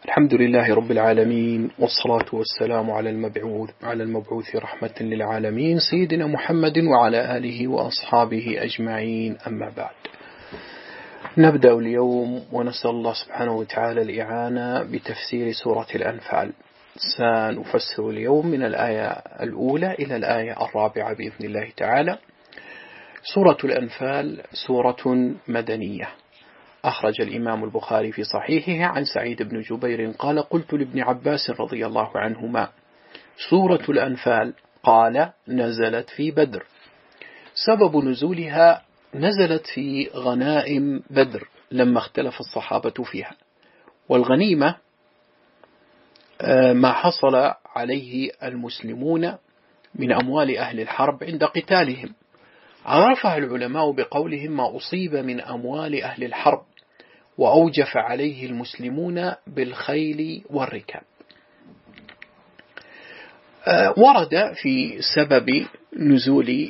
الحمد لله رب العالمين، والصلاة والسلام على المبعوث رحمة للعالمين سيدنا محمد وعلى آله وأصحابه أجمعين، أما بعد. نبدأ اليوم ونسأل الله سبحانه وتعالى الإعانة بتفسير سورة الأنفال. سنفسر اليوم من الآية الأولى إلى الآية 4 بإذن الله تعالى. سورة الأنفال سورة مدنية. أخرج الإمام البخاري في صحيحه عن سعيد بن جبير قال: قلت لابن عباس رضي الله عنهما: سورة الأنفال؟ قال: نزلت في بدر. سبب نزولها: نزلت في غنائم بدر لما اختلف الصحابة فيها، والغنيمة ما حصل عليه المسلمون من أموال أهل الحرب عند قتالهم. عرفها العلماء بقولهم: ما أصيب من أموال أهل الحرب وأوجف عليه المسلمون بالخيل والركاب. ورد في سبب نزول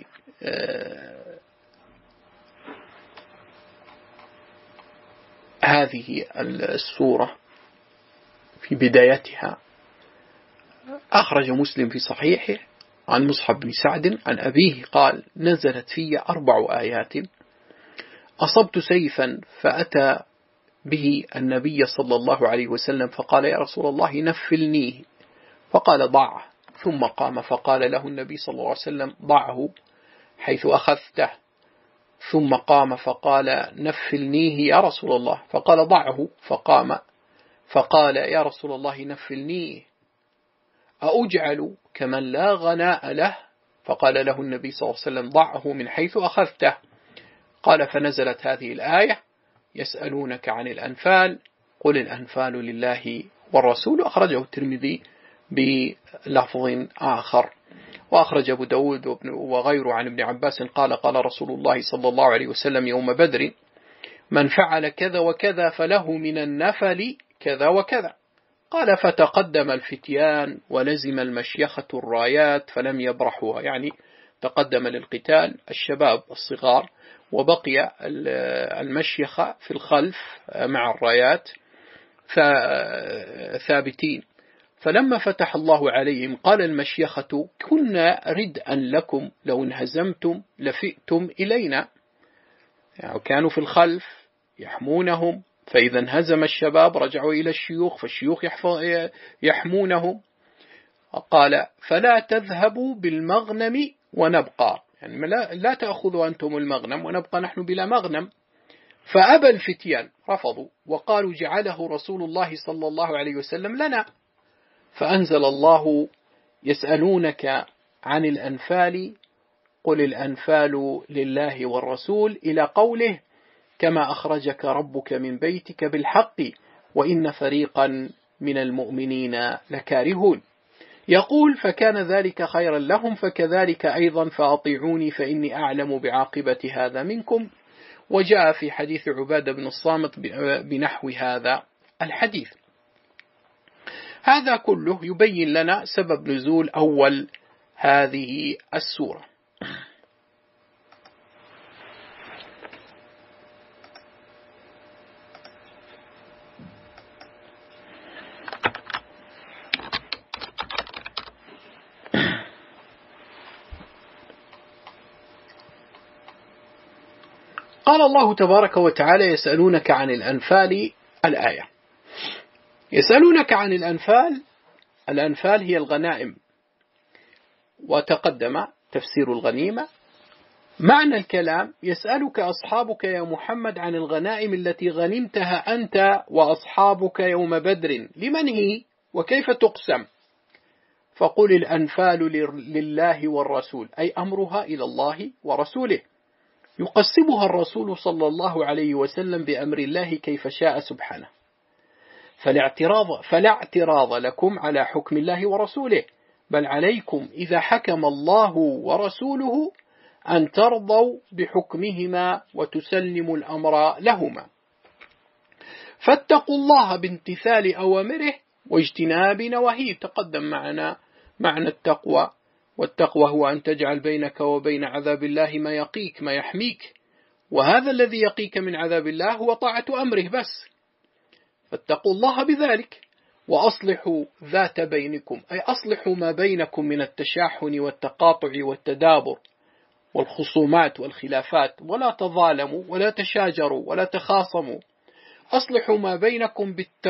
هذه السورة في بدايتها، أخرج مسلم في صحيحه عن مصعب بن سعد عن أبيه قال: نزلت في 4 آيات: أصبت سيفا فأتى به النبي صلى الله عليه وسلم فقال: يا رسول الله نفلنيه، فقال: ضعه. ثم قام فقال له النبي صلى الله عليه وسلم: ضعه حيث أخذته. ثم قام فقال: نفلنيه يا رسول الله، فقال: ضعه. فقام فقال: يا رسول الله نفلنيه، أأجعل كمن لا غناء له؟ فقال له النبي صلى الله عليه وسلم: ضعه من حيث أخذته. قال: فنزلت هذه الآية: يسألونك عن الأنفال قل الأنفال لله والرسول. أخرجه الترمذي بلفظ آخر، وأخرج أبو داود وغيره عن ابن عباس قال: قال رسول الله صلى الله عليه وسلم يوم بدر: من فعل كذا وكذا فله من النفل كذا وكذا. قال: فتقدم الفتيان ولزم المشيخة الرايات فلم يبرحوها، يعني تقدم للقتال الشباب الصغار، وبقي المشيخة في الخلف مع الرايات ثابتين. فلما فتح الله عليهم قال المشيخة: كنا ردءا لكم لو انهزمتم لفئتم إلينا. يعني كانوا في الخلف يحمونهم، فإذا انهزم الشباب رجعوا إلى الشيوخ، فالشيوخ يحمونهم. قال: فلا تذهبوا بالمغنم ونبقى، يعني لا تأخذوا أنتم المغنم ونبقى نحن بلا مغنم. فأبى الفتيان، رفضوا وقالوا: جعله رسول الله صلى الله عليه وسلم لنا. فأنزل الله: يسألونك عن الأنفال قل الأنفال لله والرسول، إلى قوله: كما أخرجك ربك من بيتك بالحق وإن فريقا من المؤمنين لكارهون. يقول: فكان ذلك خيرا لهم، فكذلك أيضا فأطيعوني فإني أعلم بعاقبة هذا منكم. وجاء في حديث عبادة بن الصامت بنحو هذا الحديث. هذا كله يبين لنا سبب نزول أول هذه السورة. قال الله تبارك وتعالى: يسألونك عن الأنفال. الآية: يسألونك عن الأنفال. الأنفال هي الغنائم، وتقدم تفسير الغنيمة. معنى الكلام: يسألك أصحابك يا محمد عن الغنائم التي غنمتها أنت وأصحابك يوم بدر، لمن هي وكيف تقسم؟ فقل الأنفال لله والرسول، أي أمرها إلى الله ورسوله، يقسمها الرسول صلى الله عليه وسلم بأمر الله كيف شاء سبحانه، فلا اعتراض لكم على حكم الله ورسوله، بل عليكم إذا حكم الله ورسوله أن ترضوا بحكمهما وتسلموا الأمر لهما. فاتقوا الله بامتثال أوامره واجتناب نواهيه. تقدم معنا معنى التقوى، والتقوى هو أن تجعل بينك وبين عذاب الله ما يقيك ما يحميك، وهذا الذي يقيك من عذاب الله هو طاعة أمره بس. فاتقوا الله بذلك. وأصلحوا ذات بينكم، أي أصلحوا ما بينكم من التشاحن والتقاطع والتدابر والخصومات والخلافات، ولا تظالموا ولا تشاجروا ولا تخاصموا. أصلحوا ما بينكم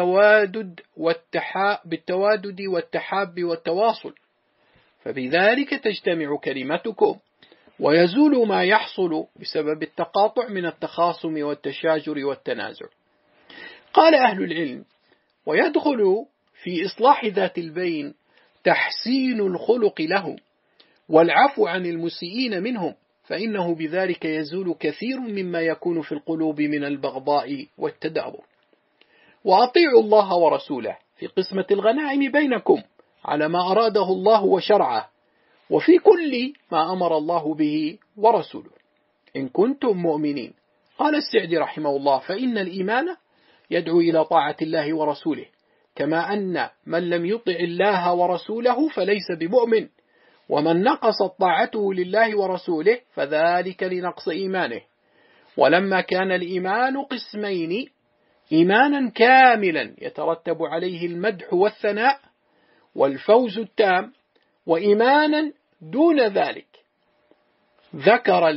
بالتوادد والتحاب والتواصل، فبذلك تجتمع كلمتكم ويزول ما يحصل بسبب التقاطع من التخاصم والتشاجر والتنازع. قال أهل العلم: ويدخل في إصلاح ذات البين تحسين الخلق لهم والعفو عن المسيئين منهم، فإنه بذلك يزول كثير مما يكون في القلوب من البغضاء والتدابر. وأطيعوا الله ورسوله في قسمة الغنائم بينكم على ما أراده الله وشرعه، وفي كل ما أمر الله به ورسوله، إن كنتم مؤمنين. قال السعدي رحمه الله: فإن الإيمان يدعو إلى طاعة الله ورسوله، كما أن من لم يطع الله ورسوله فليس بمؤمن، ومن نقصت طاعته لله ورسوله فذلك لنقص إيمانه. ولما كان الإيمان قسمين: إيمانا كاملا يترتب عليه المدح والثناء والفوز التام، وإيمانا دون ذلك، ذكر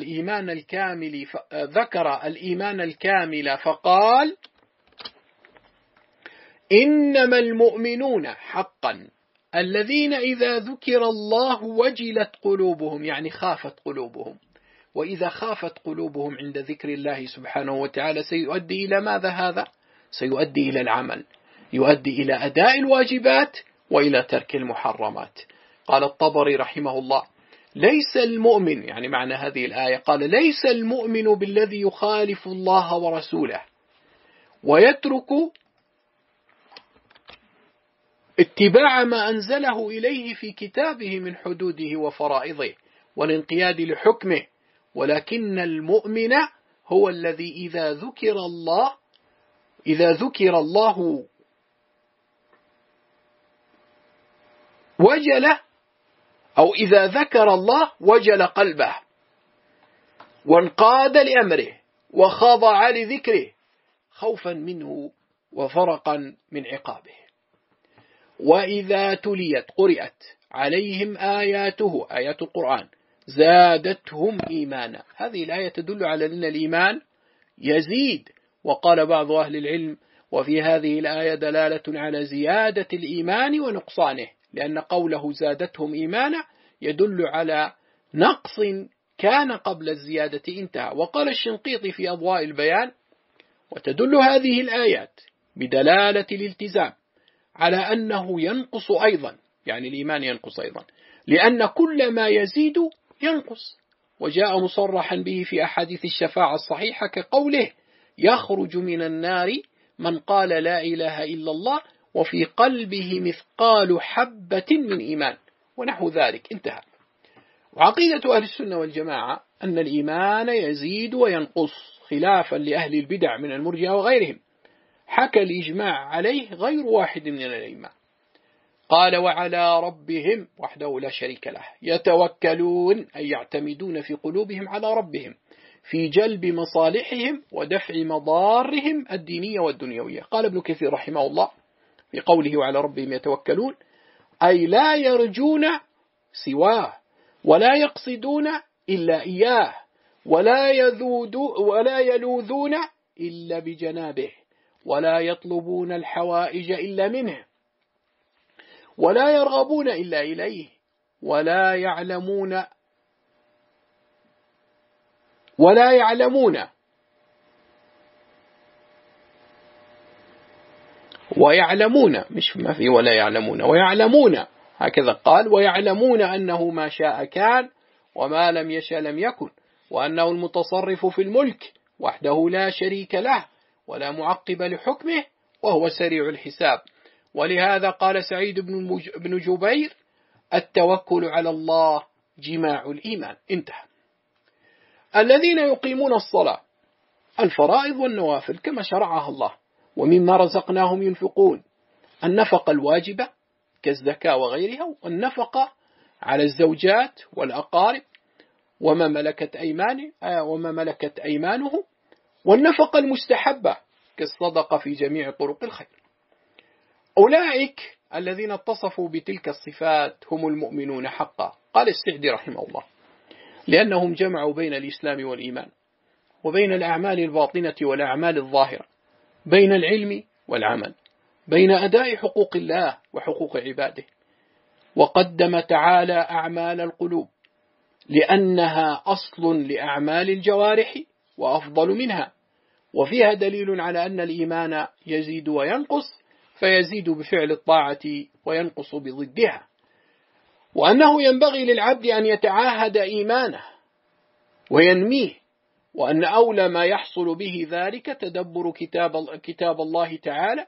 الإيمان الكامل فقال: إنما المؤمنون حقا الذين إذا ذكر الله وجلت قلوبهم، يعني خافت قلوبهم. وإذا خافت قلوبهم عند ذكر الله سبحانه وتعالى سيؤدي إلى ماذا هذا؟ سيؤدي إلى العمل، يؤدي إلى أداء الواجبات وإلى ترك المحرمات. قال الطبري رحمه الله: ليس المؤمن، يعني معنى هذه الآية، قال: ليس المؤمن بالذي يخالف الله ورسوله ويترك اتباع ما أنزله إليه في كتابه من حدوده وفرائضه والانقياد لحكمه، ولكن المؤمن هو الذي إذا ذكر الله وجل، أو إذا ذكر الله وجل قلبه وانقاد لأمره وخضع لذكره خوفا منه وفرقا من عقابه. وإذا قرأت عليهم آياته، آيات القرآن، زادتهم إيمانا. هذه الآية تدل على أن الإيمان يزيد. وقال بعض أهل العلم: وفي هذه الآية دلالة على زيادة الإيمان ونقصانه، لأن قوله زادتهم إيمانا يدل على نقص كان قبل الزيادة انتهى. وقال الشنقيطي في أضواء البيان: وتدل هذه الآيات بدلالة الالتزام على أنه ينقص أيضا، يعني الإيمان ينقص أيضا، لأن كل ما يزيد ينقص. وجاء مصرحا به في أحاديث الشفاعة الصحيحة كقوله: يخرج من النار من قال لا إله إلا الله وفي قلبه مثقال حبة من إيمان، ونحو ذلك، انتهى. وعقيدة أهل السنة والجماعة أن الإيمان يزيد وينقص، خلافا لأهل البدع من المرجئة وغيرهم، حكى الإجماع عليه غير واحد من الأئمة. قال: وعلى ربهم وحده لا شريك له يتوكلون، أي يعتمدون في قلوبهم على ربهم في جلب مصالحهم ودفع مضارهم الدينية والدنيوية. قال ابن كثير رحمه الله في قوله: وعلى ربهم يتوكلون، أي لا يرجون سواه ولا يقصدون إلا إياه ولا يلوذون إلا بجنابه ولا يطلبون الحوائج إلا منه ولا يرغبون إلا إليه ولا يعلمون مش ما في ولا يعلمون، ويعلمون، هكذا قال: ويعلمون أنه ما شاء كان وما لم يشاء لم يكن، وأنه المتصرف في الملك وحده لا شريك له ولا معقب لحكمه وهو سريع الحساب. ولهذا قال سعيد بن جبير: التوكل على الله جماع الإيمان، انتهى. الذين يقيمون الصلاة، الفرائض والنوافل كما شرعها الله، ومما رزقناهم ينفقون، النفقة الواجبة كالزكاة وغيرها، والنفقة على الزوجات والأقارب وما ملكت أيمانه، والنفقة المستحبة كالصدقة في جميع طرق الخير. أولئك الذين اتصفوا بتلك الصفات هم المؤمنون حقا. قال السعدي رحمه الله: لأنهم جمعوا بين الإسلام والإيمان، وبين الأعمال الباطنة والأعمال الظاهرة، بين العلم والعمل، بين أداء حقوق الله وحقوق عباده. وقدم تعالى أعمال القلوب لأنها أصل لأعمال الجوارح وأفضل منها، وفيها دليل على أن الإيمان يزيد وينقص، فيزيد بفعل الطاعة وينقص بضدها، وأنه ينبغي للعبد أن يتعاهد إيمانه وينميه، وأن أولى ما يحصل به ذلك كتاب الله تعالى،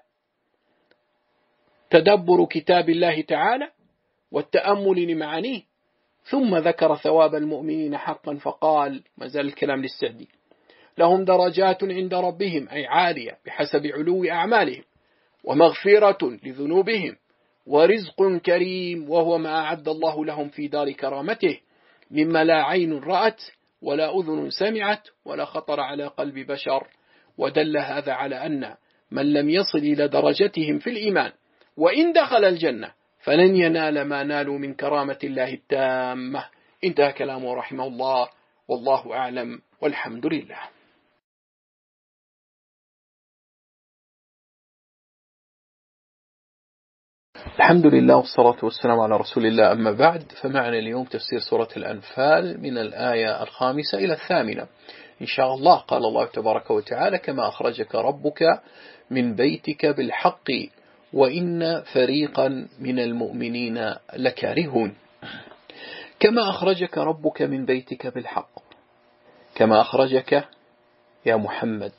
تدبر كتاب الله تعالى والتأمل لمعانيه. ثم ذكر ثواب المؤمنين حقا فقال، ما زال الكلام للسعدي: لهم درجات عند ربهم، أي عالية بحسب علو أعمالهم، ومغفرة لذنوبهم، ورزق كريم وهو ما أعد الله لهم في دار كرامته مما لا عين رأت ولا أذن سمعت ولا خطر على قلب بشر. ودل هذا على أن من لم يصل إلى درجتهم في الإيمان وإن دخل الجنة فلن ينال ما نالوا من كرامة الله التامة. انتهى كلامه رحمه الله، والله أعلم، والحمد لله. الحمد لله والصلاة والسلام على رسول الله، أما بعد، فمعنا اليوم تفسير سورة الأنفال من الآية 5 إلى 8 إن شاء الله. قال الله تبارك وتعالى: كما أخرجك ربك من بيتك بالحق وإن فريقا من المؤمنين لكارهون. كما أخرجك ربك من بيتك بالحق، كما أخرجك يا محمد،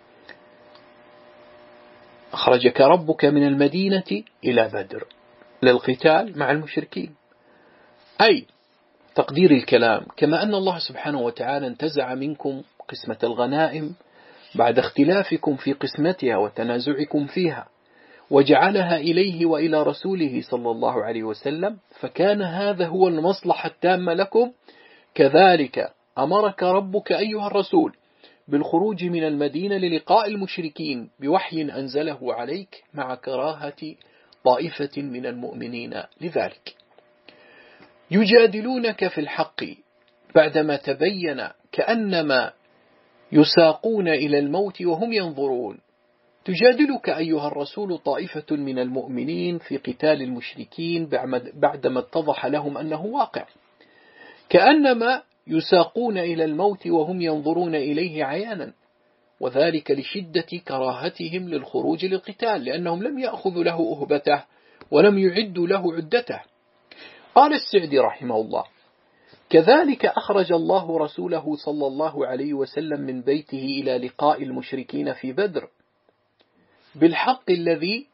أخرجك ربك من المدينة إلى بدر للقتال مع المشركين، أي تقدير الكلام كما أن الله سبحانه وتعالى انتزع منكم قسمة الغنائم بعد اختلافكم في قسمتها وتنازعكم فيها، وجعلها إليه وإلى رسوله صلى الله عليه وسلم، فكان هذا هو المصلحة التامة لكم. كذلك أمرك ربك أيها الرسول بالخروج من المدينة للقاء المشركين بوحي أنزله عليك مع كراهة طائفة من المؤمنين لذلك. يجادلونك في الحق بعدما تبين كأنما يساقون إلى الموت وهم ينظرون. تجادلك أيها الرسول طائفة من المؤمنين في قتال المشركين بعدما اتضح لهم أنه واقع، كأنما يساقون إلى الموت وهم ينظرون إليه عيانا، وذلك لشدة كراهتهم للخروج للقتال، لأنهم لم يأخذوا له أهبته ولم يعدوا له عدته. قال السعدي رحمه الله: كذلك أخرج الله رسوله صلى الله عليه وسلم من بيته إلى لقاء المشركين في بدر بالحق الذي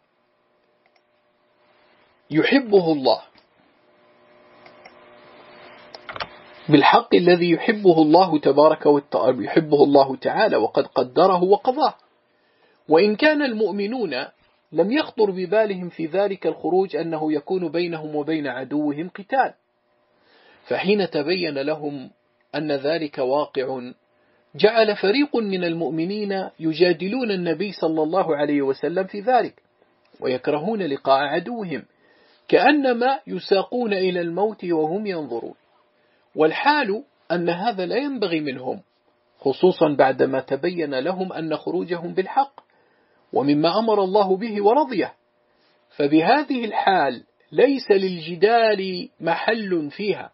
يحبه الله، بالحق الذي يحبه الله تبارك وتعالى، يحبه الله تعالى وقد قدره وقضاه. وإن كان المؤمنون لم يخطر ببالهم في ذلك الخروج أنه يكون بينهم وبين عدوهم قتال، فحين تبين لهم أن ذلك واقع جعل فريق من المؤمنين يجادلون النبي صلى الله عليه وسلم في ذلك، ويكرهون لقاء عدوهم كأنما يساقون إلى الموت وهم ينظرون، والحال أن هذا لا ينبغي منهم، خصوصا بعدما تبين لهم أن خروجهم بالحق ومما أمر الله به ورضيه. فبهذه الحال ليس للجدال محل فيها،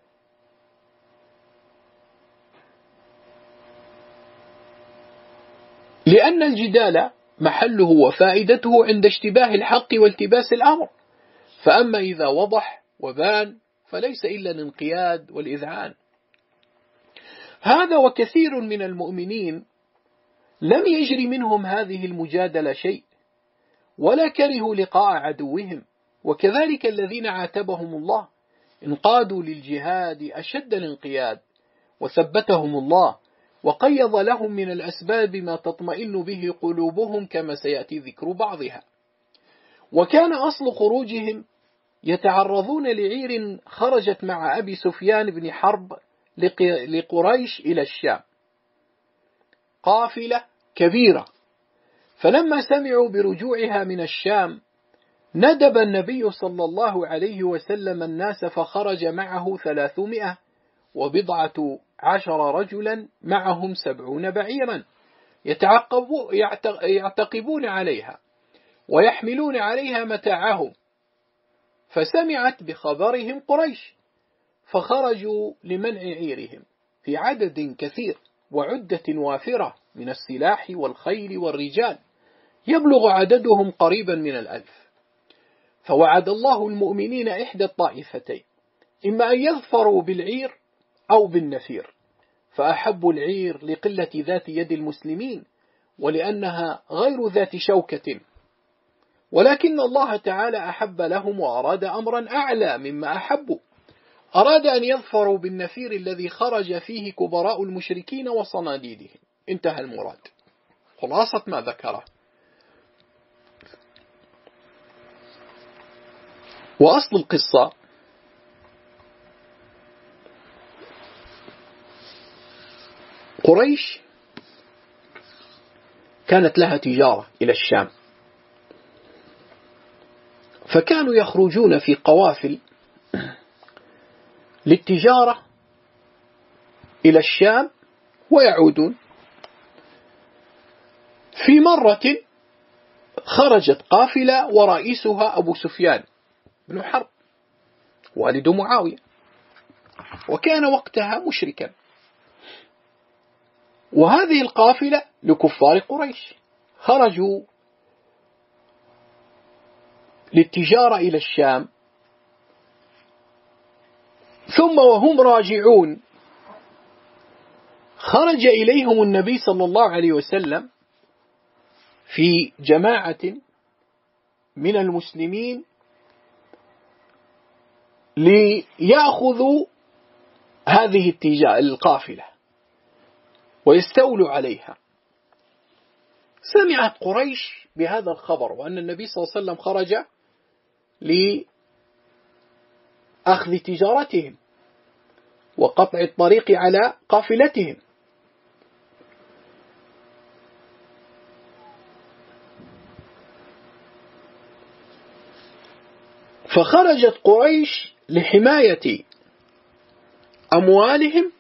لأن الجدال محله وفائدته عند اشتباه الحق والتباس الأمر، فأما إذا وضح وبان فليس إلا الانقياد والإذعان. هذا وكثير من المؤمنين لم يجري منهم هذه المجادلة شيء ولا كرهوا لقاء عدوهم، وكذلك الذين عاتبهم الله انقادوا للجهاد أشد الانقياد، وثبتهم الله وقيض لهم من الأسباب ما تطمئن به قلوبهم كما سيأتي ذكر بعضها. وكان أصل خروجهم يتعرضون لعير خرجت مع أبي سفيان بن حرب لقريش إلى الشام، قافلة كبيرة، فلما سمعوا برجوعها من الشام ندب النبي صلى الله عليه وسلم الناس فخرج معه 310 رجلا معهم 70 بعيرا يعتقبون عليها ويحملون عليها متاعهم، فسمعت بخبرهم قريش فخرجوا لمنع عيرهم في عدد كثير وعدة وافرة من السلاح والخيل والرجال يبلغ عددهم قريبا من 1000. فوعد الله المؤمنين إحدى الطائفتين، إما أن يظفروا بالعير أو بالنفير، فأحبوا العير لقلة ذات يد المسلمين ولأنها غير ذات شوكة، ولكن الله تعالى أحب لهم وأراد أمرا أعلى مما أحبوا، أراد أن يظفروا بالنفير الذي خرج فيه كبراء المشركين وصناديدهم. انتهى المراد. خلاصة ما ذكره. وأصل القصة قريش كانت لها تجارة إلى الشام، فكانوا يخرجون في قوافل للتجارة إلى الشام ويعودون. في مرة خرجت قافلة ورئيسها أبو سفيان بن حرب والد معاوية، وكان وقتها مشركا، وهذه القافلة لكفار قريش خرجوا للتجارة إلى الشام، ثم وهم راجعون خرج إليهم النبي صلى الله عليه وسلم في جماعة من المسلمين ليأخذوا هذه القافلة ويستولوا عليها. سمعت قريش بهذا الخبر وأن النبي صلى الله عليه وسلم خرج لأخذ تجارتهم وقطع الطريق على قافلتهم، فخرجت قريش لحماية أموالهم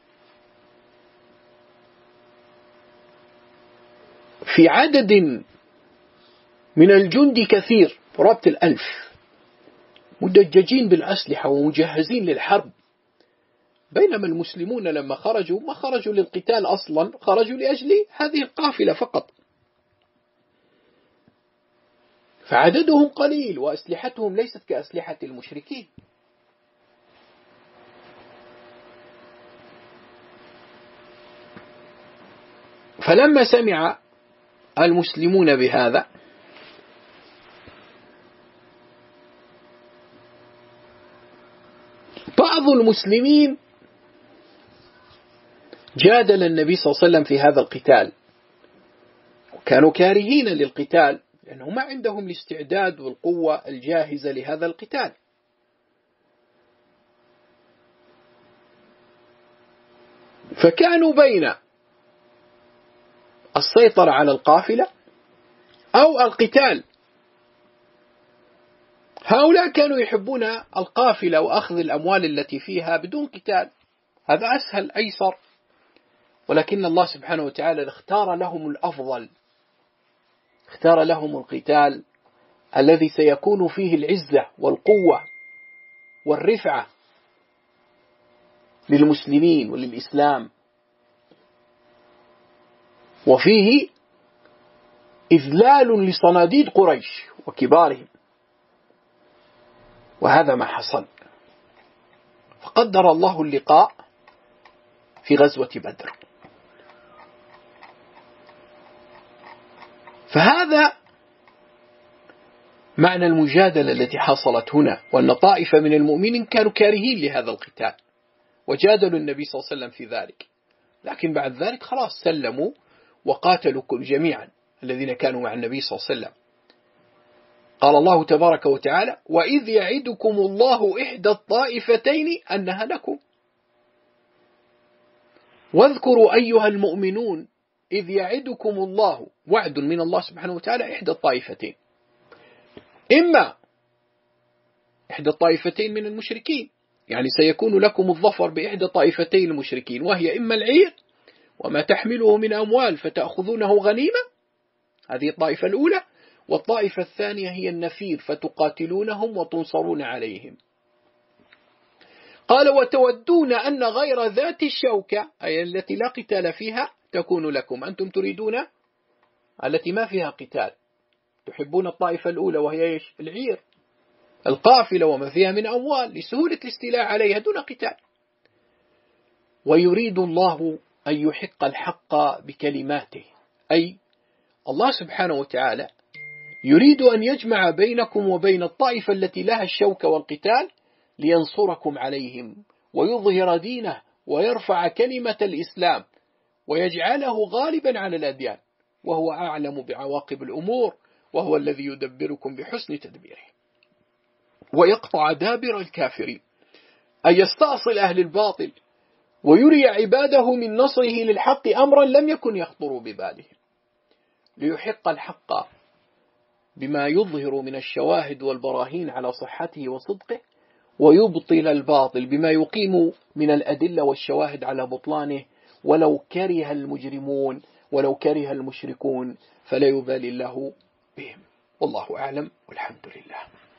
في عدد من الجند كثير، قرابة 1000 مدججين بالأسلحة ومجهزين للحرب، بينما المسلمون لما خرجوا ما خرجوا للقتال أصلا، خرجوا لأجل هذه القافلة فقط، فعددهم قليل وأسلحتهم ليست كأسلحة المشركين. فلما سمع المسلمون بهذا بعض المسلمين جادل النبي صلى الله عليه وسلم في هذا القتال، وكانوا كارهين للقتال لأنه ما عندهم الاستعداد والقوة الجاهزة لهذا القتال. فكانوا بين السيطرة على القافلة أو القتال. هؤلاء كانوا يحبون القافلة وأخذ الأموال التي فيها بدون قتال، هذا أسهل أيسر، ولكن الله سبحانه وتعالى اختار لهم الأفضل، اختار لهم القتال الذي سيكون فيه العزة والقوة والرفعة للمسلمين وللإسلام، وفيه إذلال لصناديد قريش وكبارهم، وهذا ما حصل. فقدر الله اللقاء في غزوة بدر. فهذا معنى المجادلة التي حصلت هنا، وأن طائفة من المؤمنين كانوا كارهين لهذا القتال وجادلوا النبي صلى الله عليه وسلم في ذلك، لكن بعد ذلك خلاص سلموا وقاتلوا جميعا الذين كانوا مع النبي صلى الله عليه وسلم. قال الله تبارك وتعالى: وإذ يعدكم الله إحدى الطائفتين أنها لكم واذكروا أيها المؤمنون إذ يعدكم الله، وعد من الله سبحانه وتعالى، إحدى الطائفتين، إما إحدى الطائفتين من المشركين، يعني سيكون لكم الظفر بإحدى طائفتين المشركين، وهي إما العير وما تحمله من أموال فتأخذونه غنيمة، هذه الطائفة الأولى، والطائفة الثانية هي النفير فتقاتلونهم وتنصرون عليهم. قال وتودون أن غير ذات الشوكة، أي التي لا قتال فيها، تكون لكم. أنتم تريدون التي ما فيها قتال، تحبون الطائفة الأولى وهي العير القافلة وما فيها من أموال لسهولة الاستيلاء عليها دون قتال. ويريد الله أن يحق الحق بكلماته، أي الله سبحانه وتعالى يريد أن يجمع بينكم وبين الطائفة التي لها الشوكة والقتال لينصركم عليهم ويظهر دينه ويرفع كلمة الإسلام ويجعله غالبا على الأديان، وهو أعلم بعواقب الأمور، وهو الذي يدبركم بحسن تدبيره، ويقطع دابر الكافرين، أن يستأصل أهل الباطل ويري عباده من نصره للحق أمرا لم يكن يخطر ببالهم، ليحق الحق بما يظهر من الشواهد والبراهين على صحته وصدقه، ويبطل الباطل بما يقيم من الأدلة والشواهد على بطلانه، ولو كره المجرمون ولو كره المشركون فلا يبالي الله بهم. والله أعلم والحمد لله.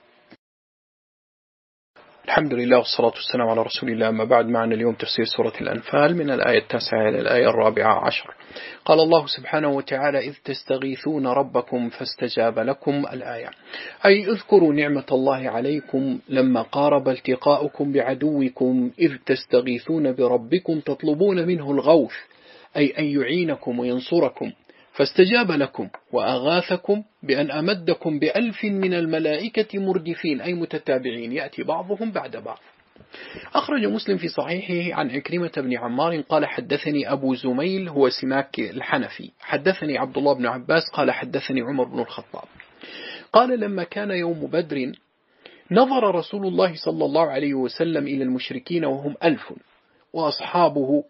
الحمد لله والصلاة والسلام على رسول الله. أما بعد، معنا اليوم تفسير سورة الأنفال من الآية 9 إلى الآية 14. قال الله سبحانه وتعالى إذ تستغيثون ربكم فاستجاب لكم، الآية، أي اذكروا نعمة الله عليكم لما قارب التقاؤكم بعدوكم إذ تستغيثون بربكم تطلبون منه الغوث، أي أن يعينكم وينصركم، فاستجاب لكم وأغاثكم بأن أمدكم ب1000 من الملائكة مردفين، أي متتابعين يأتي بعضهم بعد بعض. أخرج مسلم في صحيحه عن عكرمة بن عمار قال حدثني أبو زميل هو سماك الحنفي حدثني عبد الله بن عباس قال حدثني عمر بن الخطاب قال لما كان يوم بدر نظر رسول الله صلى الله عليه وسلم إلى المشركين وهم 1000 وأصحابه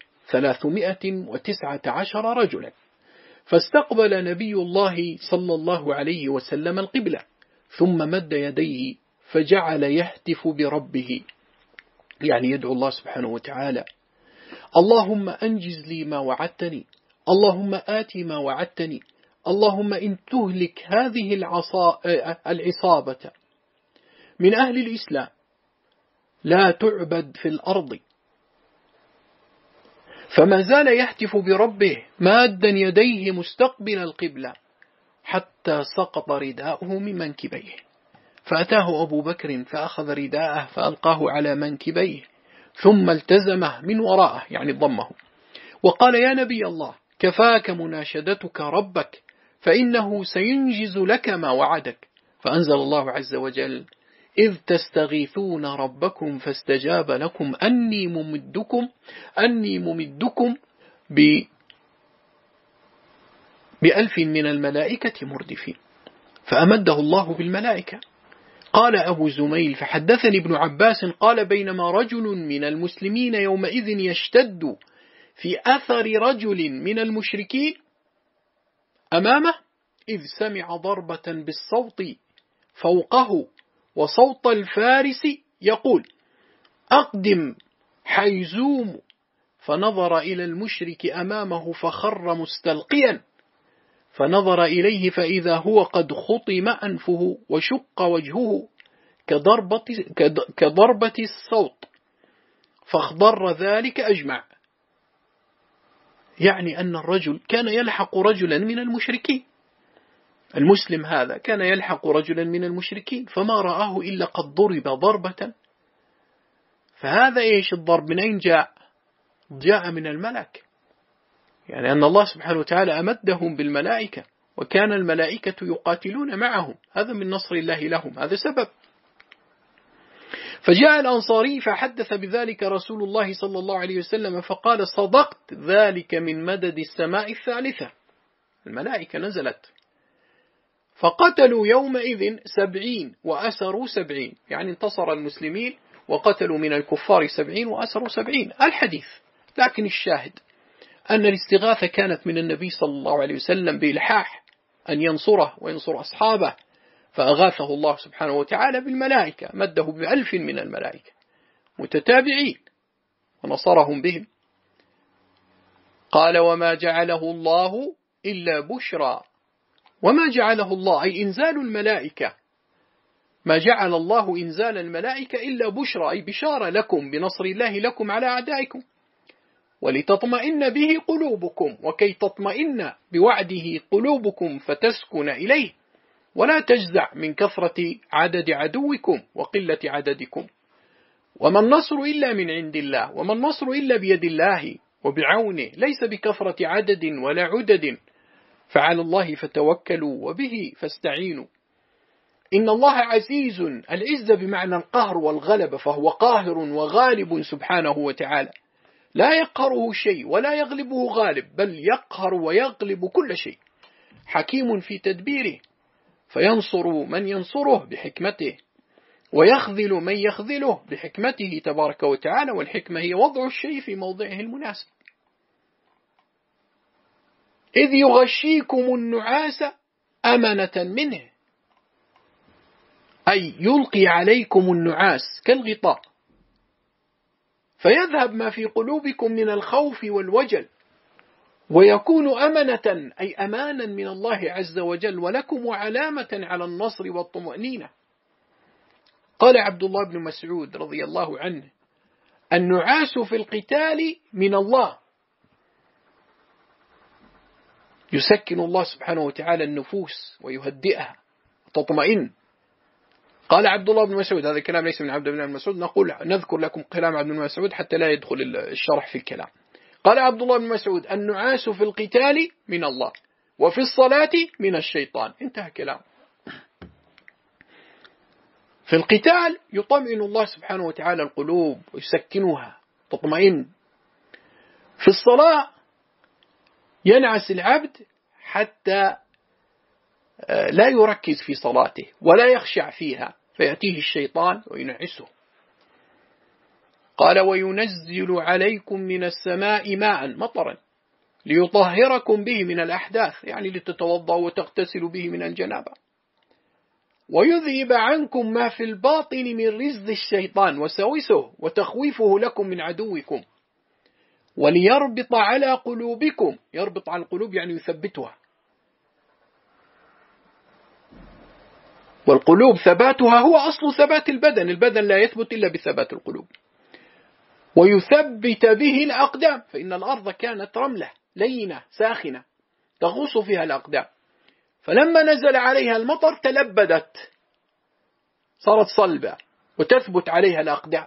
319 رجلا، فاستقبل نبي الله صلى الله عليه وسلم القبلة ثم مد يديه فجعل يهتف بربه، يعني يدعو الله سبحانه وتعالى اللهم أنجز لي ما وعدتني، اللهم آتي ما وعدتني، اللهم إن تهلك هذه العصابة من أهل الإسلام لا تعبد في الأرض. فما زال يهتف بربه مادا يديه مستقبل القبلة حتى سقط رداؤه من منكبيه، فأتاه أبو بكر فأخذ رداءه فألقاه على منكبيه ثم التزمه من وراءه، يعني ضمه، وقال يا نبي الله كفاك مناشدتك ربك فإنه سينجز لك ما وعدك. فأنزل الله عز وجل إذ تستغيثون ربكم فاستجاب لكم أني ممدكم ب1000 من الملائكة مردفين، فأمده الله بالملائكة. قال أبو زميل فحدثني ابن عباس قال بينما رجل من المسلمين يومئذ يشتد في أثر رجل من المشركين أمامه إذ سمع ضربة بالصوت فوقه وصوت الفارس يقول أقدم حيزوم، فنظر إلى المشرك أمامه فخر مستلقيا، فنظر إليه فإذا هو قد خطم أنفه وشق وجهه كضربة الصوت، فاخضر ذلك أجمع، يعني أن الرجل كان يلحق رجلا من المشركين، المسلم هذا كان يلحق رجلا من المشركين فما رآه إلا قد ضرب ضربة. فهذا إيش الضرب من أين جاء من الملك، يعني أن الله سبحانه وتعالى أمدهم بالملائكة وكان الملائكة يقاتلون معهم، هذا من نصر الله لهم، هذا سبب. فجاء الأنصاري فحدث بذلك رسول الله صلى الله عليه وسلم فقال صدقت ذلك من مدد السماء الثالثة، الملائكة نزلت، فقتلوا يومئذ 70 وأسروا 70، يعني انتصر المسلمين وقتلوا من الكفار 70 وأسروا 70 الحديث. لكن الشاهد أن الاستغاثة كانت من النبي صلى الله عليه وسلم بإلحاح أن ينصره وينصر أصحابه، فأغاثه الله سبحانه وتعالى بالملائكة، مده ب1000 من الملائكة متتابعين ونصرهم بهم. قال وما جعله الله إلا بشرى. وما جعله الله أي إنزال الملائكة، ما جعل الله إنزال الملائكة إلا بشرى أي بشارة لكم بنصر الله لكم على أعدائكم، ولتطمئن به قلوبكم، وكي تطمئن بوعده قلوبكم فتسكن إليه ولا تجزع من كثرة عدد عدوكم وقلة عددكم. وما النصر إلا من عند الله، وما النصر إلا بيد الله وبعونه، ليس بكثرة عدد ولا عدد، فعلى الله فتوكلوا وبه فاستعينوا. إن الله عزيز، العزة بمعنى القهر والغلبة، فهو قاهر وغالب سبحانه وتعالى، لا يقهره شيء ولا يغلبه غالب، بل يقهر ويغلب كل شيء. حكيم في تدبيره، فينصر من ينصره بحكمته، ويخذل من يخذله بحكمته تبارك وتعالى، والحكمة هي وضع الشيء في موضعه المناسب. إذ يغشيكم النعاس أمنة منه، أي يلقي عليكم النعاس كالغطاء، فيذهب ما في قلوبكم من الخوف والوجل، ويكون أمنة أي أمانا من الله عز وجل، ولكم علامة على النصر والطمأنينة. قال عبد الله بن مسعود رضي الله عنه: النعاس في القتال من الله، يسكن الله سبحانه وتعالى النفوس ويهدئها وتطمئن. قال عبد الله بن مسعود، هذا الكلام ليس من عبد الله بن مسعود، نذكر لكم كلام عبد الله بن مسعود حتى لا يدخل الشرح في الكلام. قال عبد الله بن مسعود: النعاس في القتال من الله، وفي الصلاة من الشيطان. انتهى كلام. في القتال يطمئن الله سبحانه وتعالى القلوب ويسكنها تطمئن. في الصلاة ينعس العبد حتى لا يركز في صلاته ولا يخشع فيها، فيأتيه الشيطان وينعسه. قال: وينزل عليكم من السماء ماء مطرا ليطهركم به من الأحداث، يعني لتتوضأوا وتغتسلوا به من الجنابة، ويذهب عنكم ما في الباطن من رزق الشيطان وسوسه وتخويفه لكم من عدوكم، وليربط على قلوبكم. يربط على القلوب يعني يثبتها، والقلوب ثباتها هو أصل ثبات البدن، البدن لا يثبت إلا بثبات القلوب. ويثبت به الأقدام، فإن الأرض كانت رملة لينة ساخنة تغوص فيها الأقدام، فلما نزل عليها المطر تلبدت صارت صلبة وتثبت عليها الأقدام.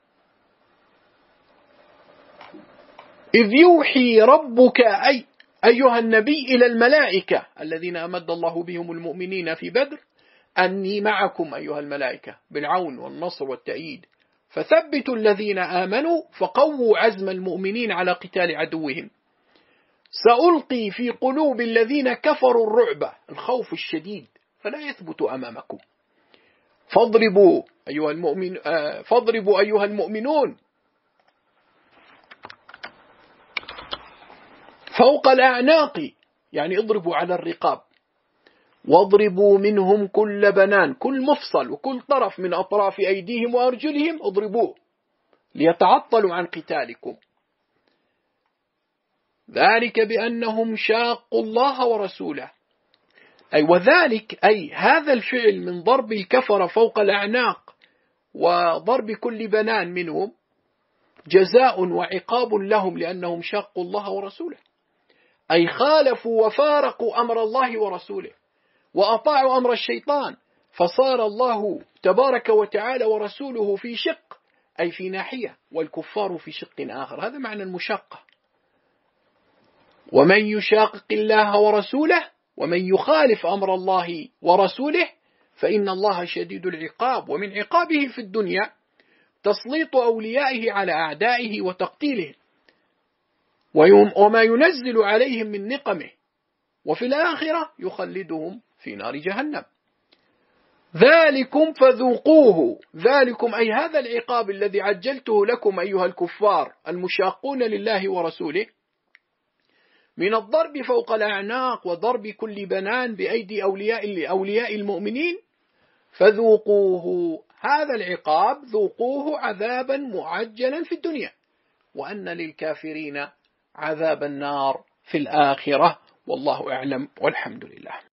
إذ يوحي ربك أي أيها النبي إلى الملائكة الذين أمد الله بهم المؤمنين في بدر أني معكم أيها الملائكة بالعون والنصر والتأييد، فثبتوا الذين آمنوا فقووا عزم المؤمنين على قتال عدوهم. سألقي في قلوب الذين كفروا الرعب، الخوف الشديد، فلا يثبت أمامكم. فاضربوا أيها المؤمنون فوق الأعناق، يعني اضربوا على الرقاب، واضربوا منهم كل بنان، كل مفصل وكل طرف من أطراف أيديهم وأرجلهم اضربوه ليتعطلوا عن قتالكم، ذلك بأنهم شاقوا الله ورسوله. أي وذلك أي هذا الفعل من ضرب الكفر فوق الأعناق وضرب كل بنان منهم جزاء وعقاب لهم لأنهم شاقوا الله ورسوله، أي خالفوا وفارقوا أمر الله ورسوله وأطاعوا أمر الشيطان، فصار الله تبارك وتعالى ورسوله في شق أي في ناحية، والكفار في شق آخر. هذا معنى المشاقة. ومن يشاقق الله ورسوله ومن يخالف أمر الله ورسوله فإن الله شديد العقاب. ومن عقابه في الدنيا تسليط أوليائه على أعدائه وتقتيلهم وما ينزل عليهم من نقمه، وفي الآخرة يخلدهم في نار جهنم. ذلكم فذوقوه، ذلكم أي هذا العقاب الذي عجلته لكم أيها الكفار المشاقون لله ورسوله من الضرب فوق الأعناق وضرب كل بنان بأيدي أولياء المؤمنين، فذوقوه هذا العقاب، ذوقوه عذابا معجلا في الدنيا، وأن للكافرين عذاب النار في الآخرة. والله أعلم والحمد لله.